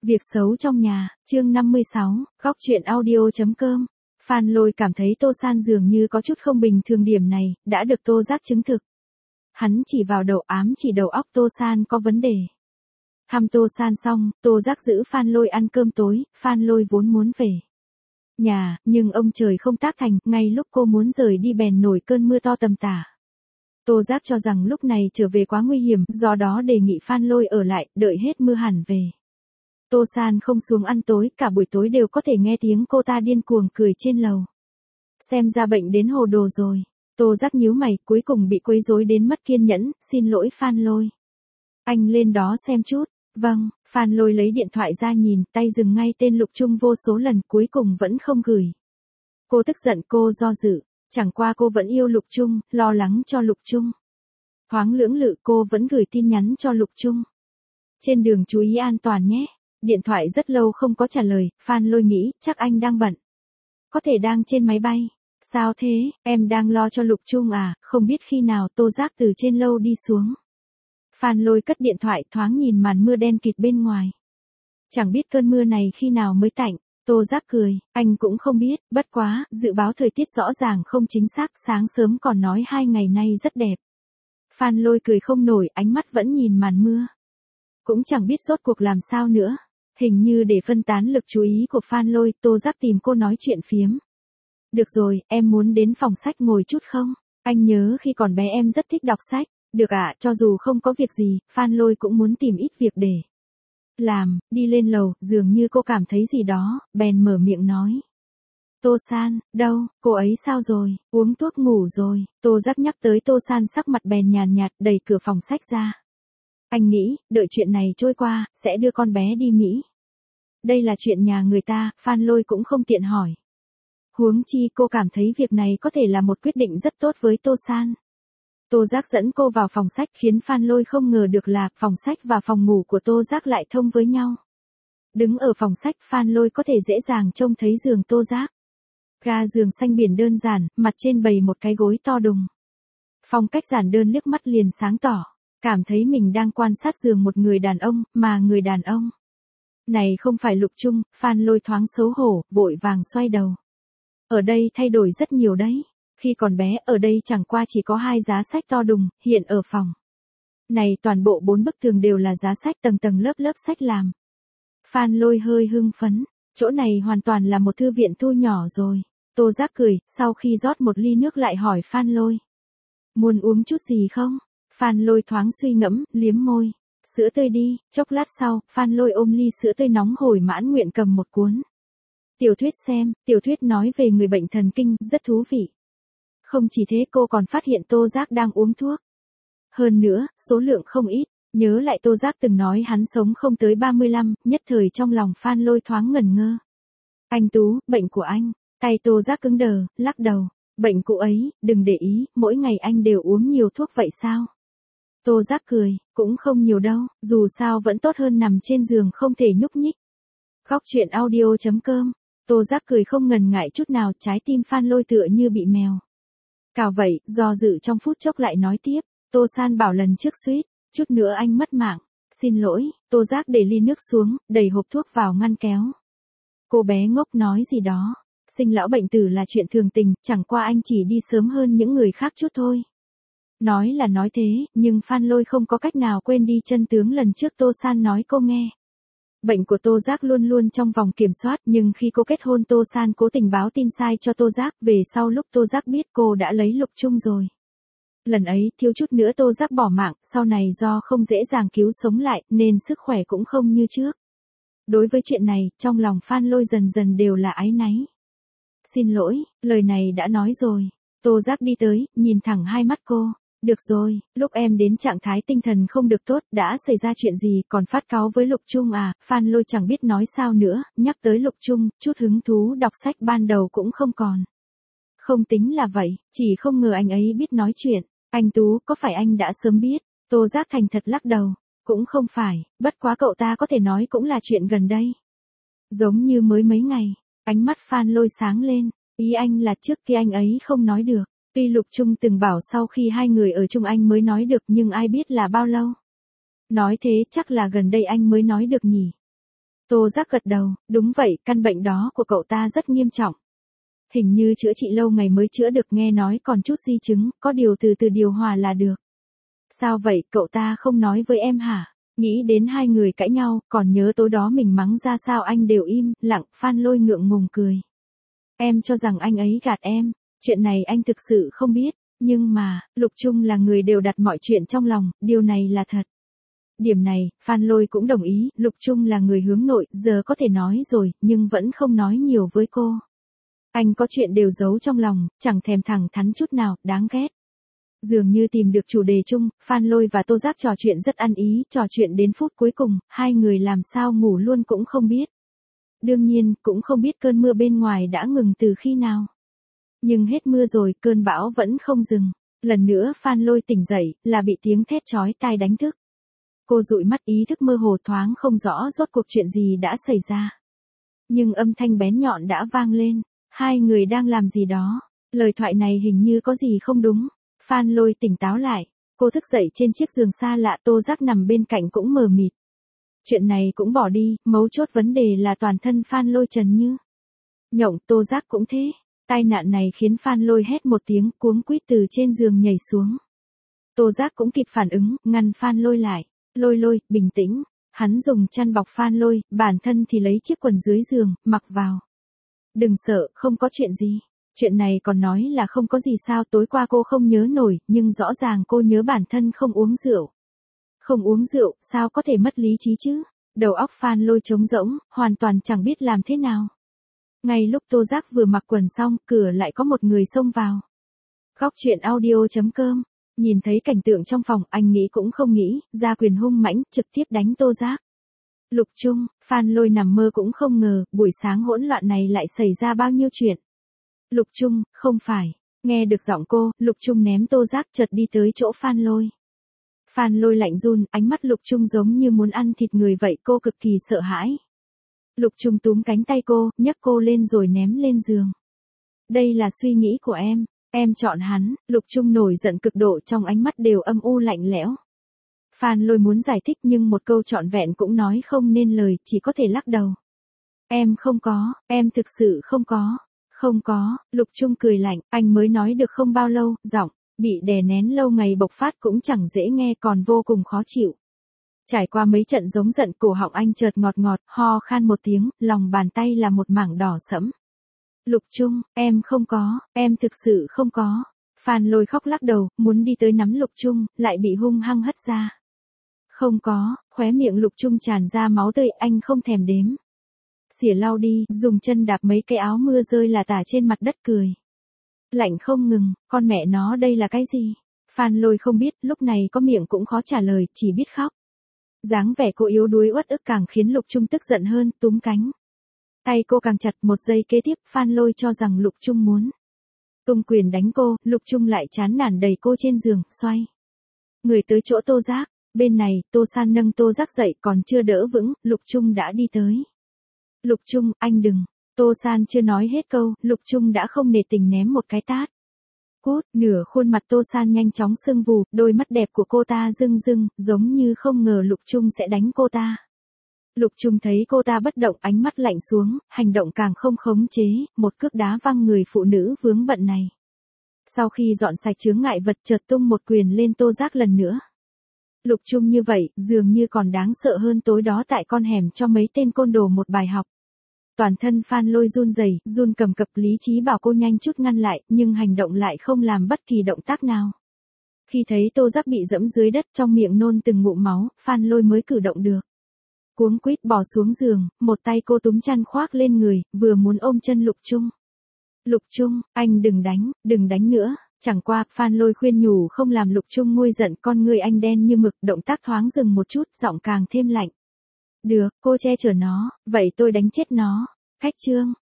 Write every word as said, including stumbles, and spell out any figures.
Việc xấu trong nhà, chương năm mươi sáu, góc truyện audio.com. Phan Lôi cảm thấy Tô San dường như có chút không bình thường, điểm này đã được Tô Giác chứng thực. Hắn chỉ vào đầu ám chỉ đầu óc Tô San có vấn đề. Thăm Tô San xong, Tô Giác giữ Phan Lôi ăn cơm tối, Phan Lôi vốn muốn về nhà, nhưng ông trời không tác thành, ngay lúc cô muốn rời đi bèn nổi cơn mưa to tầm tả. Tô Giác cho rằng lúc này trở về quá nguy hiểm, do đó đề nghị Phan Lôi ở lại, đợi hết mưa hẳn về. Tô San không xuống ăn tối, cả buổi tối đều có thể nghe tiếng cô ta điên cuồng cười trên lầu. Xem ra bệnh đến hồ đồ rồi. Tô Giác nhíu mày, cuối cùng bị quấy rối đến mất kiên nhẫn, xin lỗi Phan Lôi. Anh lên đó xem chút. Vâng, Phan Lôi lấy điện thoại ra nhìn, tay dừng ngay tên Lục Trung vô số lần, cuối cùng vẫn không gửi. Cô tức giận, cô do dự, chẳng qua cô vẫn yêu Lục Trung, lo lắng cho Lục Trung. Thoáng lưỡng lự, cô vẫn gửi tin nhắn cho Lục Trung. Trên đường chú ý an toàn nhé. Điện thoại rất lâu không có trả lời, Phan Lôi nghĩ, chắc anh đang bận. Có thể đang trên máy bay. Sao thế, em đang lo cho Lục Trung à, không biết khi nào Tô Giác từ trên lâu đi xuống. Phan Lôi cất điện thoại, thoáng nhìn màn mưa đen kịt bên ngoài. Chẳng biết cơn mưa này khi nào mới tạnh. Tô Giác cười, anh cũng không biết, bất quá, dự báo thời tiết rõ ràng không chính xác, sáng sớm còn nói hai ngày nay rất đẹp. Phan Lôi cười không nổi, ánh mắt vẫn nhìn màn mưa. Cũng chẳng biết rốt cuộc làm sao nữa. Hình như để phân tán lực chú ý của Phan Lôi, Tô Giác tìm cô nói chuyện phiếm. Được rồi, em muốn đến phòng sách ngồi chút không? Anh nhớ khi còn bé em rất thích đọc sách. Được ạ, à, cho dù không có việc gì, Phan Lôi cũng muốn tìm ít việc để làm. Đi lên lầu, dường như cô cảm thấy gì đó, bèn mở miệng nói. Tô San, đâu, cô ấy sao rồi, uống thuốc ngủ rồi. Tô Giác nhắc tới Tô San, sắc mặt bèn nhàn nhạt, đẩy cửa phòng sách ra. Anh nghĩ, đợi chuyện này trôi qua, sẽ đưa con bé đi Mỹ. Đây là chuyện nhà người ta, Phan Lôi cũng không tiện hỏi. Huống chi cô cảm thấy việc này có thể là một quyết định rất tốt với Tô San. Tô Giác dẫn cô vào phòng sách, khiến Phan Lôi không ngờ được là phòng sách và phòng ngủ của Tô Giác lại thông với nhau. Đứng ở phòng sách, Phan Lôi có thể dễ dàng trông thấy giường Tô Giác. Ga giường xanh biển đơn giản, mặt trên bày một cái gối to đùng. Phong cách giản đơn liếc mắt liền sáng tỏ. Cảm thấy mình đang quan sát giường một người đàn ông, mà người đàn ông này không phải Lục Trung. Phan Lôi thoáng xấu hổ, vội vàng xoay đầu. Ở đây thay đổi rất nhiều đấy. Khi còn bé, ở đây chẳng qua chỉ có hai giá sách to đùng, hiện ở phòng này toàn bộ bốn bức tường đều là giá sách, tầng tầng lớp lớp sách làm. Phan Lôi hơi hưng phấn, chỗ này hoàn toàn là một thư viện thu nhỏ rồi. Tô Giác cười, sau khi rót một ly nước lại hỏi Phan Lôi. Muốn uống chút gì không? Phan Lôi thoáng suy ngẫm, liếm môi. Sữa tươi đi. Chốc lát sau, Phan Lôi ôm ly sữa tươi nóng hổi mãn nguyện cầm một cuốn tiểu thuyết xem. Tiểu thuyết nói về người bệnh thần kinh, rất thú vị. Không chỉ thế, cô còn phát hiện Tô Giác đang uống thuốc. Hơn nữa, số lượng không ít. Nhớ lại Tô Giác từng nói hắn sống không tới ba mươi lăm, nhất thời trong lòng Phan Lôi thoáng ngẩn ngơ. Anh Tú, bệnh của anh. Tay Tô Giác cứng đờ, lắc đầu. Bệnh cụ ấy, đừng để ý, mỗi ngày anh đều uống nhiều thuốc vậy sao? Tô Giác cười, cũng không nhiều đâu, dù sao vẫn tốt hơn nằm trên giường không thể nhúc nhích. Góc truyện audio.com. Tô Giác cười không ngần ngại chút nào, trái tim Phan Lôi tựa như bị mèo cào vậy, do dự trong phút chốc lại nói tiếp. Tô San bảo lần trước suýt chút nữa anh mất mạng. Xin lỗi. Tô Giác để ly nước xuống, đẩy hộp thuốc vào ngăn kéo. Cô bé ngốc nói gì đó. Sinh lão bệnh tử là chuyện thường tình, chẳng qua anh chỉ đi sớm hơn những người khác chút thôi. Nói là nói thế, nhưng Phan Lôi không có cách nào quên đi chân tướng lần trước Tô San nói cô nghe. Bệnh của Tô Giác luôn luôn trong vòng kiểm soát, nhưng khi cô kết hôn Tô San cố tình báo tin sai cho Tô Giác, về sau lúc Tô Giác biết cô đã lấy Lục Trung rồi. Lần ấy, thiếu chút nữa Tô Giác bỏ mạng, sau này do không dễ dàng cứu sống lại, nên sức khỏe cũng không như trước. Đối với chuyện này, trong lòng Phan Lôi dần dần đều là áy náy. Xin lỗi, lời này đã nói rồi. Tô Giác đi tới, nhìn thẳng hai mắt cô. Được rồi, lúc em đến trạng thái tinh thần không được tốt, đã xảy ra chuyện gì, còn phát cáu với Lục Trung à? Phan Lôi chẳng biết nói sao nữa, nhắc tới Lục Trung, chút hứng thú đọc sách ban đầu cũng không còn. Không tính là vậy, chỉ không ngờ anh ấy biết nói chuyện. Anh Tú, có phải anh đã sớm biết? Tô Giác thành thật lắc đầu. Cũng không phải, bất quá cậu ta có thể nói cũng là chuyện gần đây. Giống như mới mấy ngày, ánh mắt Phan Lôi sáng lên, ý anh là trước kia anh ấy không nói được. Tuy Lục Trung từng bảo sau khi hai người ở chung anh mới nói được, nhưng ai biết là bao lâu. Nói thế chắc là gần đây anh mới nói được nhỉ. Tô Giác gật đầu, đúng vậy, căn bệnh đó của cậu ta rất nghiêm trọng. Hình như chữa trị lâu ngày mới chữa được, nghe nói còn chút di chứng, có điều từ từ điều hòa là được. Sao vậy, cậu ta không nói với em hả? Nghĩ đến hai người cãi nhau, còn nhớ tối đó mình mắng ra sao anh đều im, lặng, Phan Lôi ngượng ngùng cười. Em cho rằng anh ấy gạt em, chuyện này anh thực sự không biết, nhưng mà, Lục Trung là người đều đặt mọi chuyện trong lòng, điều này là thật. Điểm này, Phan Lôi cũng đồng ý, Lục Trung là người hướng nội, giờ có thể nói rồi, nhưng vẫn không nói nhiều với cô. Anh có chuyện đều giấu trong lòng, chẳng thèm thẳng thắn chút nào, đáng ghét. Dường như tìm được chủ đề chung, Phan Lôi và Tô Giác trò chuyện rất ăn ý, trò chuyện đến phút cuối cùng, hai người làm sao ngủ luôn cũng không biết. Đương nhiên, cũng không biết cơn mưa bên ngoài đã ngừng từ khi nào. Nhưng hết mưa rồi, cơn bão vẫn không dừng. Lần nữa Phan Lôi tỉnh dậy, là bị tiếng thét chói tai đánh thức. Cô dụi mắt, ý thức mơ hồ thoáng không rõ rốt cuộc chuyện gì đã xảy ra. Nhưng âm thanh bén nhọn đã vang lên. Hai người đang làm gì đó. Lời thoại này hình như có gì không đúng. Phan Lôi tỉnh táo lại. Cô thức dậy trên chiếc giường xa lạ, Tô Giác nằm bên cạnh cũng mờ mịt. Chuyện này cũng bỏ đi, mấu chốt vấn đề là toàn thân Phan Lôi trần như nhộng, Tô Giác cũng thế. Tai nạn này khiến Phan Lôi hét một tiếng, cuống quýt từ trên giường nhảy xuống. Tô Giác cũng kịp phản ứng, ngăn Phan Lôi lại. Lôi Lôi, bình tĩnh. Hắn dùng chăn bọc Phan Lôi, bản thân thì lấy chiếc quần dưới giường, mặc vào. Đừng sợ, không có chuyện gì. Chuyện này còn nói là không có gì sao, tối qua cô không nhớ nổi, nhưng rõ ràng cô nhớ bản thân không uống rượu. Không uống rượu, sao có thể mất lý trí chứ? Đầu óc Phan Lôi trống rỗng, hoàn toàn chẳng biết làm thế nào. Ngay lúc Tô Giác vừa mặc quần xong, cửa lại có một người xông vào. Góc truyện audio chấm com. Nhìn thấy cảnh tượng trong phòng, anh nghĩ cũng không nghĩ, ra quyền hung mãnh, trực tiếp đánh Tô Giác. Lục Trung, Phan Lôi nằm mơ cũng không ngờ, buổi sáng hỗn loạn này lại xảy ra bao nhiêu chuyện. Lục Trung, không phải. Nghe được giọng cô, Lục Trung ném Tô Giác chợt đi tới chỗ Phan Lôi. Phan Lôi lạnh run, ánh mắt Lục Trung giống như muốn ăn thịt người vậy, cô cực kỳ sợ hãi. Lục Trung túm cánh tay cô, nhấc cô lên rồi ném lên giường. Đây là suy nghĩ của em, em chọn hắn. Lục Trung nổi giận cực độ, trong ánh mắt đều âm u lạnh lẽo. Phan Lôi muốn giải thích nhưng một câu trọn vẹn cũng nói không nên lời, chỉ có thể lắc đầu. Em không có, em thực sự không có. Không có, Lục Trung cười lạnh, anh mới nói được không bao lâu, giọng bị đè nén lâu ngày bộc phát cũng chẳng dễ nghe, còn vô cùng khó chịu. Trải qua mấy trận giống giận, cổ họng anh chợt ngọt ngọt, ho khan một tiếng, lòng bàn tay là một mảng đỏ sẫm. Lục Trung, em không có, em thực sự không có. Phan Lôi khóc lắc đầu, muốn đi tới nắm Lục Trung, lại bị hung hăng hất ra. Không có, khóe miệng Lục Trung tràn ra máu tươi, anh không thèm đếm. Xỉa lau đi, dùng chân đạp mấy cái áo mưa rơi là tả trên mặt đất cười. Lạnh không ngừng, con mẹ nó đây là cái gì? Phan Lôi không biết, lúc này có miệng cũng khó trả lời, chỉ biết khóc. Dáng vẻ cô yếu đuối uất ức càng khiến Lục Trung tức giận hơn, túm cánh. Tay cô càng chặt, một giây kế tiếp, Phan Lôi cho rằng Lục Trung muốn tung quyền đánh cô, Lục Trung lại chán nản đẩy cô trên giường, xoay người tới chỗ Tô Giác. Bên này, Tô San nâng Tô Giác dậy, còn chưa đỡ vững, Lục Trung đã đi tới. Lục Trung, anh đừng. Tô San chưa nói hết câu, Lục Trung đã không nể tình ném một cái tát. Cút, nửa khuôn mặt Tô San nhanh chóng sưng vù, đôi mắt đẹp của cô ta rưng rưng, giống như không ngờ Lục Trung sẽ đánh cô ta. Lục Trung thấy cô ta bất động, ánh mắt lạnh xuống, hành động càng không khống chế, một cước đá văng người phụ nữ vướng bận này. Sau khi dọn sạch chướng ngại vật, chợt tung một quyền lên Tô Giác lần nữa. Lục Trung như vậy, dường như còn đáng sợ hơn tối đó tại con hẻm cho mấy tên côn đồ một bài học. Toàn thân Phan Lôi run rẩy, run cầm cập, lý trí bảo cô nhanh chút ngăn lại, nhưng hành động lại không làm bất kỳ động tác nào. Khi thấy Tô Giác bị dẫm dưới đất, trong miệng nôn từng ngụm máu, Phan Lôi mới cử động được. Cuống quýt bò xuống giường, một tay cô túm chăn khoác lên người, vừa muốn ôm chân Lục Trung. Lục Trung, anh đừng đánh, đừng đánh nữa. Chẳng qua, Phan Lôi khuyên nhủ không làm Lục Trung nguôi giận, con người anh đen như mực, động tác thoáng dừng một chút, giọng càng thêm lạnh. Được, cô che chở nó, vậy tôi đánh chết nó. Khách trương,